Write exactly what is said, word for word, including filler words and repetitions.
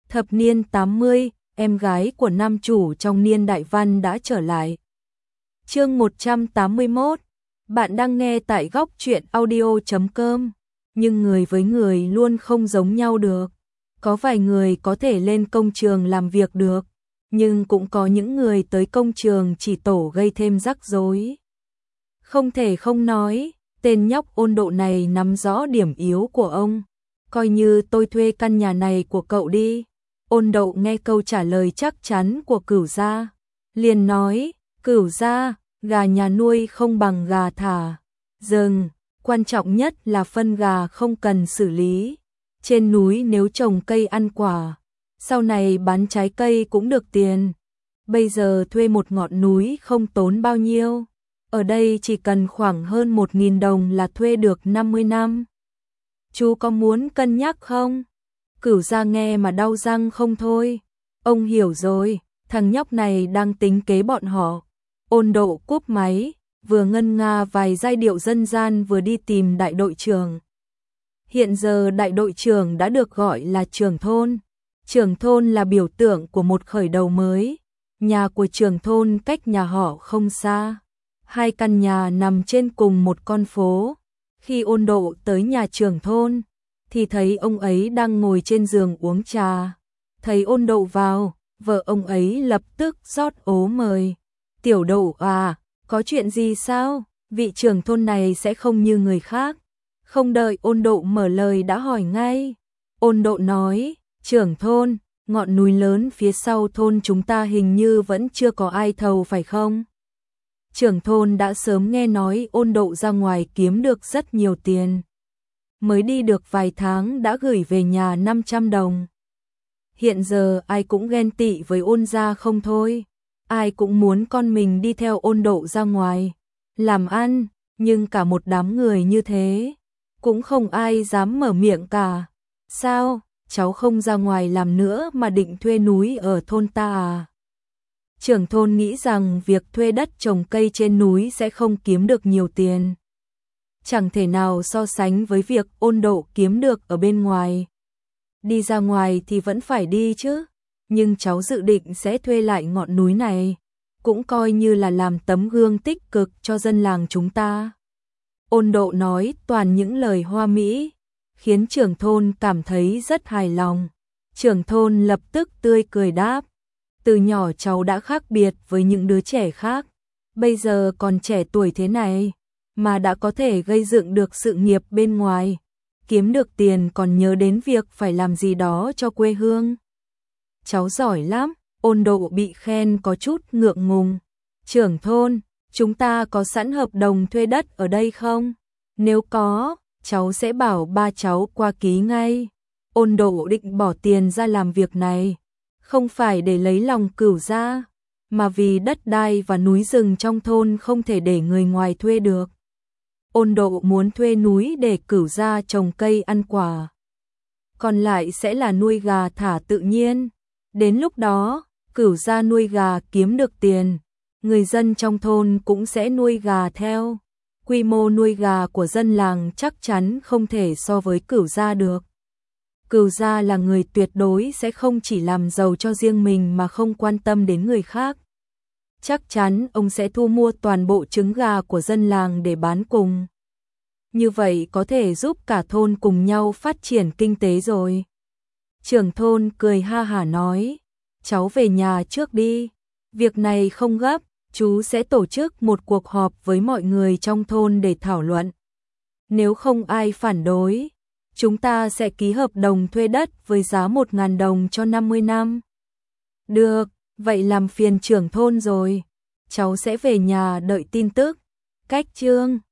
Thập niên tám mươi, em gái của nam chủ trong niên đại văn đã trở lại. Chương một trăm tám mươi mốt. Bạn đang nghe tại góc truyện audio chấm com. Nhưng người với người luôn không giống nhau được. Có vài người có thể lên công trường làm việc được, nhưng cũng có những người tới công trường chỉ tổ gây thêm rắc rối. Không thể không nói, tên nhóc Ôn Độ này nắm rõ điểm yếu của ông. Coi như tôi thuê căn nhà này của cậu đi. Ôn Độ nghe câu trả lời chắc chắn của Cửu gia, liền nói, Cửu gia, gà nhà nuôi không bằng gà thả rừng, quan trọng nhất là phân gà không cần xử lý. Trên núi nếu trồng cây ăn quả, sau này bán trái cây cũng được tiền. Bây giờ thuê một ngọn núi không tốn bao nhiêu, ở đây chỉ cần khoảng hơn một nghìn đồng là thuê được năm mươi năm. Chú có muốn cân nhắc không? Cửu gia nghe mà đau răng không thôi. Ông hiểu rồi, thằng nhóc này đang tính kế bọn họ. Ôn Độ cúp máy, vừa ngân nga vài giai điệu dân gian vừa đi tìm đại đội trưởng. Hiện giờ đại đội trưởng đã được gọi là trưởng thôn. Trưởng thôn là biểu tượng của một khởi đầu mới. Nhà của trưởng thôn cách nhà họ không xa. Hai căn nhà nằm trên cùng một con phố. Khi Ôn Độ tới nhà trưởng thôn, thì thấy ông ấy đang ngồi trên giường uống trà. Thấy Ôn Độ vào, vợ ông ấy lập tức rót ố mời. Tiểu Độ à, có chuyện gì sao? Vị trưởng thôn này sẽ không như người khác. Không đợi Ôn Độ mở lời đã hỏi ngay. Ôn Độ nói, trưởng thôn, ngọn núi lớn phía sau thôn chúng ta hình như vẫn chưa có ai thầu phải không? Trưởng thôn đã sớm nghe nói Ôn Độ ra ngoài kiếm được rất nhiều tiền. Mới đi được vài tháng đã gửi về nhà năm trăm đồng. Hiện giờ ai cũng ghen tị với Ôn gia không thôi. Ai cũng muốn con mình đi theo Ôn Độ ra ngoài làm ăn, nhưng cả một đám người như thế, cũng không ai dám mở miệng cả. Sao, cháu không ra ngoài làm nữa mà định thuê núi ở thôn ta à? Trưởng thôn nghĩ rằng việc thuê đất trồng cây trên núi sẽ không kiếm được nhiều tiền. Chẳng thể nào so sánh với việc Ôn Độ kiếm được ở bên ngoài. Đi ra ngoài thì vẫn phải đi chứ, nhưng cháu dự định sẽ thuê lại ngọn núi này, cũng coi như là làm tấm gương tích cực cho dân làng chúng ta. Ôn Độ nói toàn những lời hoa mỹ, khiến trưởng thôn cảm thấy rất hài lòng. Trưởng thôn lập tức tươi cười đáp, từ nhỏ cháu đã khác biệt với những đứa trẻ khác, bây giờ còn trẻ tuổi thế này, mà đã có thể gây dựng được sự nghiệp bên ngoài, kiếm được tiền còn nhớ đến việc phải làm gì đó cho quê hương. Cháu giỏi lắm. Ôn Độ bị khen có chút ngượng ngùng. Trưởng thôn, chúng ta có sẵn hợp đồng thuê đất ở đây không? Nếu có, cháu sẽ bảo ba cháu qua ký ngay. Ôn Độ định bỏ tiền ra làm việc này, không phải để lấy lòng Cửu gia, mà vì đất đai và núi rừng trong thôn không thể để người ngoài thuê được. Ôn Độ muốn thuê núi để Cửu gia trồng cây ăn quả, còn lại sẽ là nuôi gà thả tự nhiên. Đến lúc đó, Cửu gia nuôi gà kiếm được tiền, người dân trong thôn cũng sẽ nuôi gà theo. Quy mô nuôi gà của dân làng chắc chắn không thể so với Cửu gia được. Cửu gia là người tuyệt đối sẽ không chỉ làm giàu cho riêng mình mà không quan tâm đến người khác. Chắc chắn ông sẽ thu mua toàn bộ trứng gà của dân làng để bán cùng. Như vậy có thể giúp cả thôn cùng nhau phát triển kinh tế rồi. Trưởng thôn cười ha hả nói, cháu về nhà trước đi, việc này không gấp, chú sẽ tổ chức một cuộc họp với mọi người trong thôn để thảo luận. Nếu không ai phản đối, chúng ta sẽ ký hợp đồng thuê đất với giá một nghìn đồng cho năm mươi năm. Được, vậy làm phiền trưởng thôn rồi, cháu sẽ về nhà đợi tin tức. Cách chương